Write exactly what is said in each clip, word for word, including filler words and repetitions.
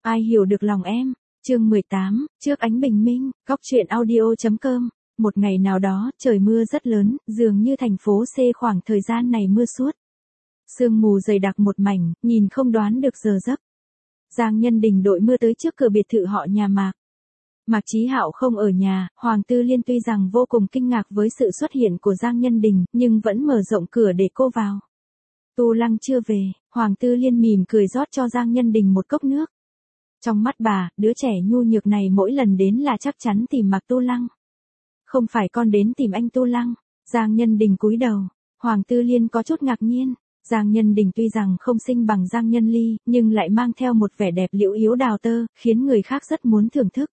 Ai hiểu được lòng em, chương mười tám, trước ánh bình minh, góc truyện audio.com. Một ngày nào đó, trời mưa rất lớn, dường như thành phố C khoảng thời gian này mưa suốt. Sương mù dày đặc một mảnh, nhìn không đoán được giờ giấc. Giang Nhân Đình đội mưa tới trước cửa biệt thự họ nhà Mạc. Mạc Chí Hạo không ở nhà, Hoàng Tư Liên tuy rằng vô cùng kinh ngạc với sự xuất hiện của Giang Nhân Đình, nhưng vẫn mở rộng cửa để cô vào. Tu Lăng chưa về, Hoàng Tư Liên mỉm cười rót cho Giang Nhân Đình một cốc nước. Trong mắt bà, đứa trẻ nhu nhược này mỗi lần đến là chắc chắn tìm Mạc Tu Lăng. Không phải con đến tìm anh Tu Lăng. Giang Nhân Đình cúi đầu. Hoàng Tư Liên có chút ngạc nhiên. Giang Nhân Đình tuy rằng không xinh bằng Giang Nhân Ly, nhưng lại mang theo một vẻ đẹp liễu yếu đào tơ, khiến người khác rất muốn thưởng thức.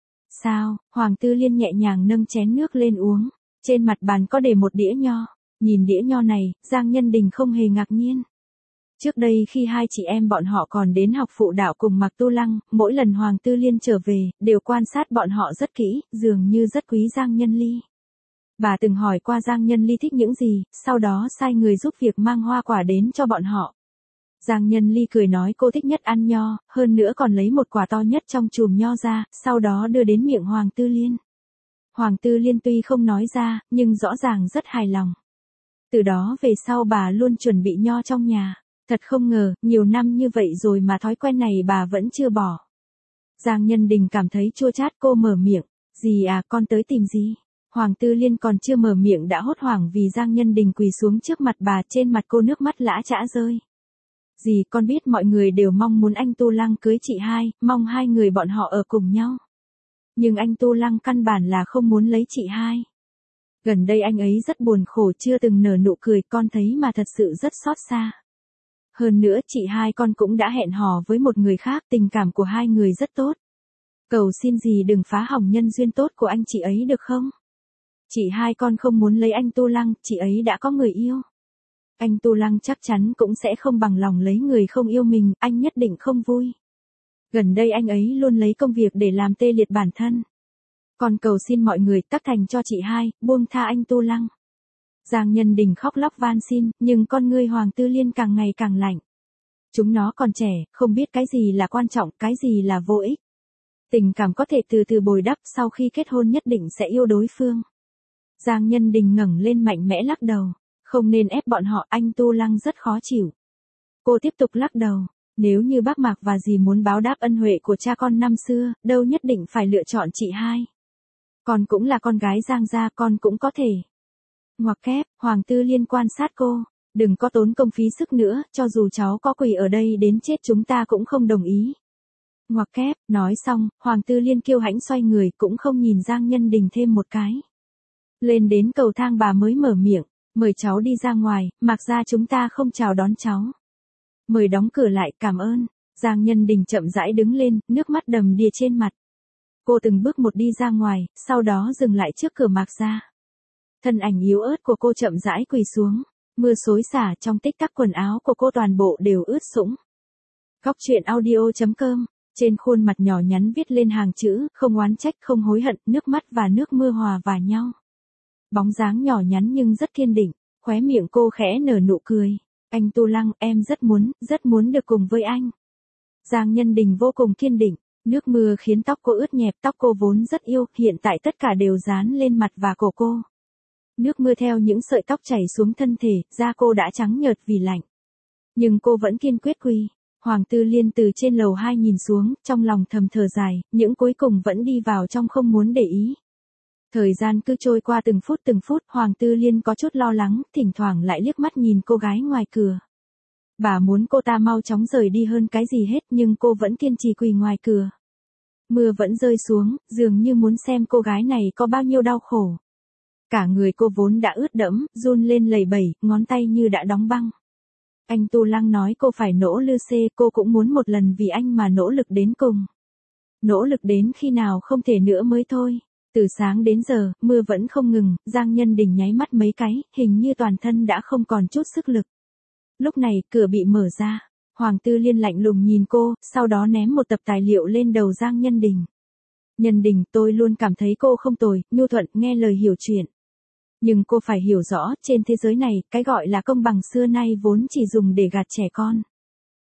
Sao? Hoàng Tư Liên nhẹ nhàng nâng chén nước lên uống. Trên mặt bàn có để một đĩa nho. Nhìn đĩa nho này, Giang Nhân Đình không hề ngạc nhiên. Trước đây khi hai chị em bọn họ còn đến học phụ đạo cùng Mạc Tu Lăng, mỗi lần Hoàng Tư Liên trở về, đều quan sát bọn họ rất kỹ, dường như rất quý Giang Nhân Ly. Bà từng hỏi qua Giang Nhân Ly thích những gì, sau đó sai người giúp việc mang hoa quả đến cho bọn họ. Giang Nhân Ly cười nói cô thích nhất ăn nho, hơn nữa còn lấy một quả to nhất trong chùm nho ra, sau đó đưa đến miệng Hoàng Tư Liên. Hoàng Tư Liên tuy không nói ra, nhưng rõ ràng rất hài lòng. Từ đó về sau bà luôn chuẩn bị nho trong nhà. Thật không ngờ, nhiều năm như vậy rồi mà thói quen này bà vẫn chưa bỏ. Giang Nhân Đình cảm thấy chua chát, cô mở miệng. Dì à, con tới tìm gì? Hoàng Tư Liên còn chưa mở miệng đã hốt hoảng vì Giang Nhân Đình quỳ xuống trước mặt bà, trên mặt cô nước mắt lã chã rơi. Dì, con biết mọi người đều mong muốn anh Tu Lăng cưới chị hai, mong hai người bọn họ ở cùng nhau. Nhưng anh Tu Lăng căn bản là không muốn lấy chị hai. Gần đây anh ấy rất buồn khổ, chưa từng nở nụ cười, con thấy mà thật sự rất xót xa. Hơn nữa chị hai con cũng đã hẹn hò với một người khác, tình cảm của hai người rất tốt. Cầu xin dì đừng phá hỏng nhân duyên tốt của anh chị ấy được không? Chị hai con không muốn lấy anh Tu Lăng, chị ấy đã có người yêu. Anh Tu Lăng chắc chắn cũng sẽ không bằng lòng lấy người không yêu mình, anh nhất định không vui. Gần đây anh ấy luôn lấy công việc để làm tê liệt bản thân. Còn cầu xin mọi người tác thành cho chị hai, buông tha anh Tu Lăng. Giang Nhân Đình khóc lóc van xin, nhưng con ngươi Hoàng Tư Liên càng ngày càng lạnh. Chúng nó còn trẻ, không biết cái gì là quan trọng, cái gì là vô ích. Tình cảm có thể từ từ bồi đắp, sau khi kết hôn nhất định sẽ yêu đối phương. Giang Nhân Đình ngẩng lên mạnh mẽ lắc đầu. Không nên ép bọn họ, anh Tu Lăng rất khó chịu. Cô tiếp tục lắc đầu. Nếu như bác Mạc và dì muốn báo đáp ân huệ của cha con năm xưa, đâu nhất định phải lựa chọn chị hai. Con cũng là con gái Giang gia, con cũng có thể. Ngoặc kép, Hoàng Tư Liên quan sát cô. Đừng có tốn công phí sức nữa, cho dù cháu có quỳ ở đây đến chết chúng ta cũng không đồng ý. Ngoặc kép, nói xong, Hoàng Tư Liên kiêu hãnh xoay người, cũng không nhìn Giang Nhân Đình thêm một cái. Lên đến cầu thang bà mới mở miệng, mời cháu đi ra ngoài, Mạc ra chúng ta không chào đón cháu. Mời đóng cửa lại, cảm ơn. Giang Nhân Đình chậm rãi đứng lên, nước mắt đầm đìa trên mặt. Cô từng bước một đi ra ngoài, sau đó dừng lại trước cửa Mạc ra. Thân ảnh yếu ớt của cô chậm rãi quỳ xuống, mưa xối xả trong tích tắc quần áo của cô toàn bộ đều ướt sũng. Góc truyện audio.com, trên khuôn mặt nhỏ nhắn viết lên hàng chữ, không oán trách, không hối hận, nước mắt và nước mưa hòa vào nhau. Bóng dáng nhỏ nhắn nhưng rất kiên định, khóe miệng cô khẽ nở nụ cười. Anh Tu Lăng, em rất muốn, rất muốn được cùng với anh. Giang Nhân Đình vô cùng kiên định, nước mưa khiến tóc cô ướt nhẹp, tóc cô vốn rất yêu, hiện tại tất cả đều dán lên mặt và cổ cô. Nước mưa theo những sợi tóc chảy xuống thân thể, da cô đã trắng nhợt vì lạnh. Nhưng cô vẫn kiên quyết quỳ. Hoàng Tư Liên từ trên lầu hai nhìn xuống, trong lòng thầm thở dài, những cuối cùng vẫn đi vào trong không muốn để ý. Thời gian cứ trôi qua từng phút từng phút, Hoàng Tư Liên có chút lo lắng, thỉnh thoảng lại liếc mắt nhìn cô gái ngoài cửa. Bà muốn cô ta mau chóng rời đi hơn cái gì hết, nhưng cô vẫn kiên trì quỳ ngoài cửa. Mưa vẫn rơi xuống, dường như muốn xem cô gái này có bao nhiêu đau khổ. Cả người cô vốn đã ướt đẫm, run lên lẩy bẩy, ngón tay như đã đóng băng. Anh Tu Lăng nói cô phải nỗ lực xê, cô cũng muốn một lần vì anh mà nỗ lực đến cùng. Nỗ lực đến khi nào không thể nữa mới thôi. Từ sáng đến giờ, mưa vẫn không ngừng, Giang Nhân Đình nháy mắt mấy cái, hình như toàn thân đã không còn chút sức lực. Lúc này, cửa bị mở ra. Hoàng Tư Liên lạnh lùng nhìn cô, sau đó ném một tập tài liệu lên đầu Giang Nhân Đình. Nhân Đình, tôi luôn cảm thấy cô không tồi, nhu thuận, nghe lời hiểu chuyện. Nhưng cô phải hiểu rõ, trên thế giới này, cái gọi là công bằng xưa nay vốn chỉ dùng để gạt trẻ con.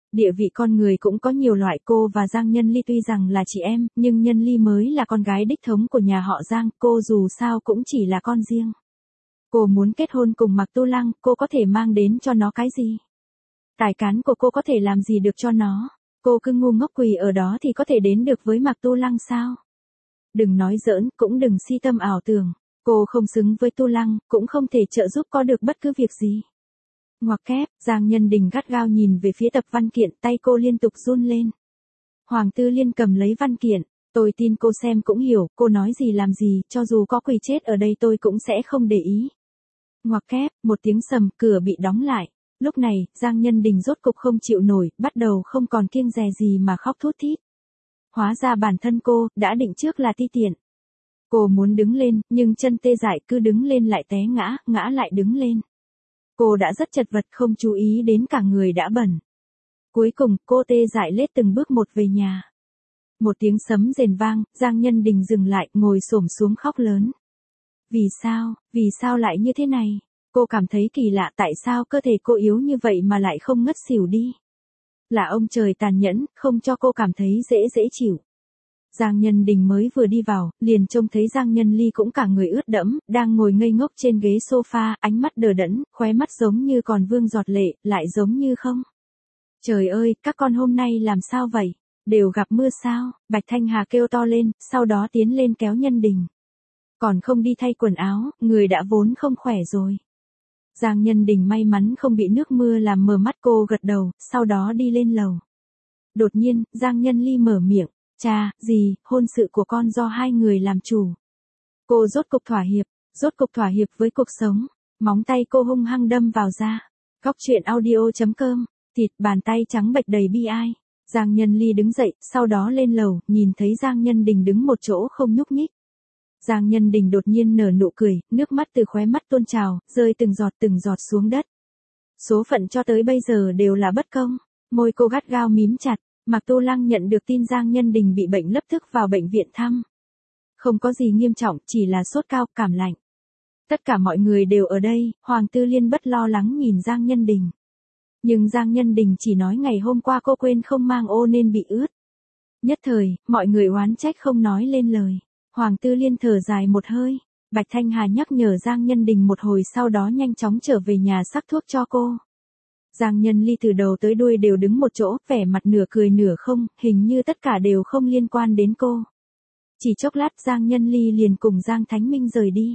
Địa vị con người cũng có nhiều loại, cô và Giang Nhân Ly tuy rằng là chị em, nhưng Nhân Ly mới là con gái đích thống của nhà họ Giang, cô dù sao cũng chỉ là con riêng. Cô muốn kết hôn cùng Mạc Tu Lăng, cô có thể mang đến cho nó cái gì? Tài cán của cô có thể làm gì được cho nó? Cô cứ ngu ngốc quỳ ở đó thì có thể đến được với Mạc Tu Lăng sao? Đừng nói giỡn, cũng đừng si tâm ảo tưởng. Cô không xứng với Tu Lăng, cũng không thể trợ giúp có được bất cứ việc gì. Ngoặc kép, Giang Nhân Đình gắt gao nhìn về phía tập văn kiện, tay cô liên tục run lên. Hoàng Tư Liên cầm lấy văn kiện, tôi tin cô xem cũng hiểu, cô nói gì làm gì, cho dù có quỳ chết ở đây tôi cũng sẽ không để ý. Ngoặc kép, một tiếng sầm, cửa bị đóng lại. Lúc này, Giang Nhân Đình rốt cục không chịu nổi, bắt đầu không còn kiêng dè gì mà khóc thút thít. Hóa ra bản thân cô, đã định trước là ti tiện. Cô muốn đứng lên, nhưng chân tê dại, cứ đứng lên lại té ngã, ngã lại đứng lên. Cô đã rất chật vật, không chú ý đến cả người đã bẩn. Cuối cùng, cô tê dại lết từng bước một về nhà. Một tiếng sấm rền vang, Giang Nhân Đình dừng lại, ngồi xổm xuống khóc lớn. Vì sao, vì sao lại như thế này? Cô cảm thấy kỳ lạ, tại sao cơ thể cô yếu như vậy mà lại không ngất xỉu đi? Là ông trời tàn nhẫn, không cho cô cảm thấy dễ dễ chịu. Giang Nhân Đình mới vừa đi vào, liền trông thấy Giang Nhân Ly cũng cả người ướt đẫm, đang ngồi ngây ngốc trên ghế sofa, ánh mắt đờ đẫn, khóe mắt giống như còn vương giọt lệ, lại giống như không. Trời ơi, các con hôm nay làm sao vậy? Đều gặp mưa sao? Bạch Thanh Hà kêu to lên, sau đó tiến lên kéo Nhân Đình. Còn không đi thay quần áo, người đã vốn không khỏe rồi. Giang Nhân Đình may mắn không bị nước mưa làm mờ mắt, cô gật đầu, sau đó đi lên lầu. Đột nhiên, Giang Nhân Ly mở miệng, cha, gì, hôn sự của con do hai người làm chủ. Cô rốt cục thỏa hiệp, rốt cục thỏa hiệp với cuộc sống, móng tay cô hung hăng đâm vào da. Góc truyện audio chấm com, thịt bàn tay trắng bệch đầy bi ai. Giang Nhân Ly đứng dậy, sau đó lên lầu, nhìn thấy Giang Nhân Đình đứng một chỗ không nhúc nhích. Giang Nhân Đình đột nhiên nở nụ cười, nước mắt từ khóe mắt tuôn trào, rơi từng giọt từng giọt xuống đất. Số phận cho tới bây giờ đều là bất công. Môi cô gắt gao mím chặt. Mạc Tu Lăng nhận được tin Giang Nhân Đình bị bệnh lập tức vào bệnh viện thăm. Không có gì nghiêm trọng, chỉ là sốt cao, cảm lạnh. Tất cả mọi người đều ở đây, Hoàng Tư Liên bất lo lắng nhìn Giang Nhân Đình. Nhưng Giang Nhân Đình chỉ nói ngày hôm qua cô quên không mang ô nên bị ướt. Nhất thời, mọi người oán trách không nói lên lời. Hoàng Tư Liên thở dài một hơi. Bạch Thanh Hà nhắc nhở Giang Nhân Đình một hồi, sau đó nhanh chóng trở về nhà sắc thuốc cho cô. Giang Nhân Ly từ đầu tới đuôi đều đứng một chỗ, vẻ mặt nửa cười nửa không, hình như tất cả đều không liên quan đến cô. Chỉ chốc lát Giang Nhân Ly liền cùng Giang Thánh Minh rời đi.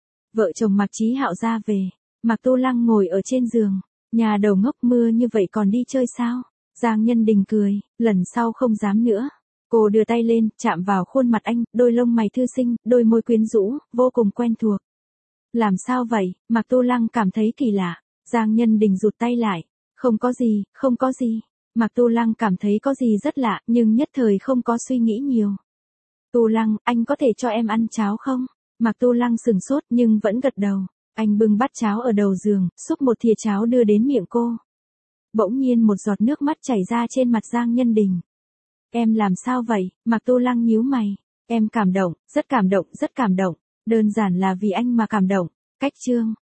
Vợ chồng Mạc Chí Hạo ra về, Mạc Tu Lăng ngồi ở trên giường, nhà đầu ngốc, mưa như vậy còn đi chơi sao? Giang Nhân Đình cười, lần sau không dám nữa. Cô đưa tay lên, chạm vào khuôn mặt anh, đôi lông mày thư sinh, đôi môi quyến rũ, vô cùng quen thuộc. Làm sao vậy? Mạc Tu Lăng cảm thấy kỳ lạ. Giang Nhân Đình rụt tay lại. Không có gì, không có gì. Mạc Tu Lăng cảm thấy có gì rất lạ, nhưng nhất thời không có suy nghĩ nhiều. Tu Lăng, anh có thể cho em ăn cháo không? Mạc Tu Lăng sừng sốt nhưng vẫn gật đầu. Anh bưng bát cháo ở đầu giường, xúc một thìa cháo đưa đến miệng cô. Bỗng nhiên một giọt nước mắt chảy ra trên mặt Giang Nhân Đình. Em làm sao vậy? Mạc Tu Lăng nhíu mày. Em cảm động, rất cảm động, rất cảm động. Đơn giản là vì anh mà cảm động. Cách chương.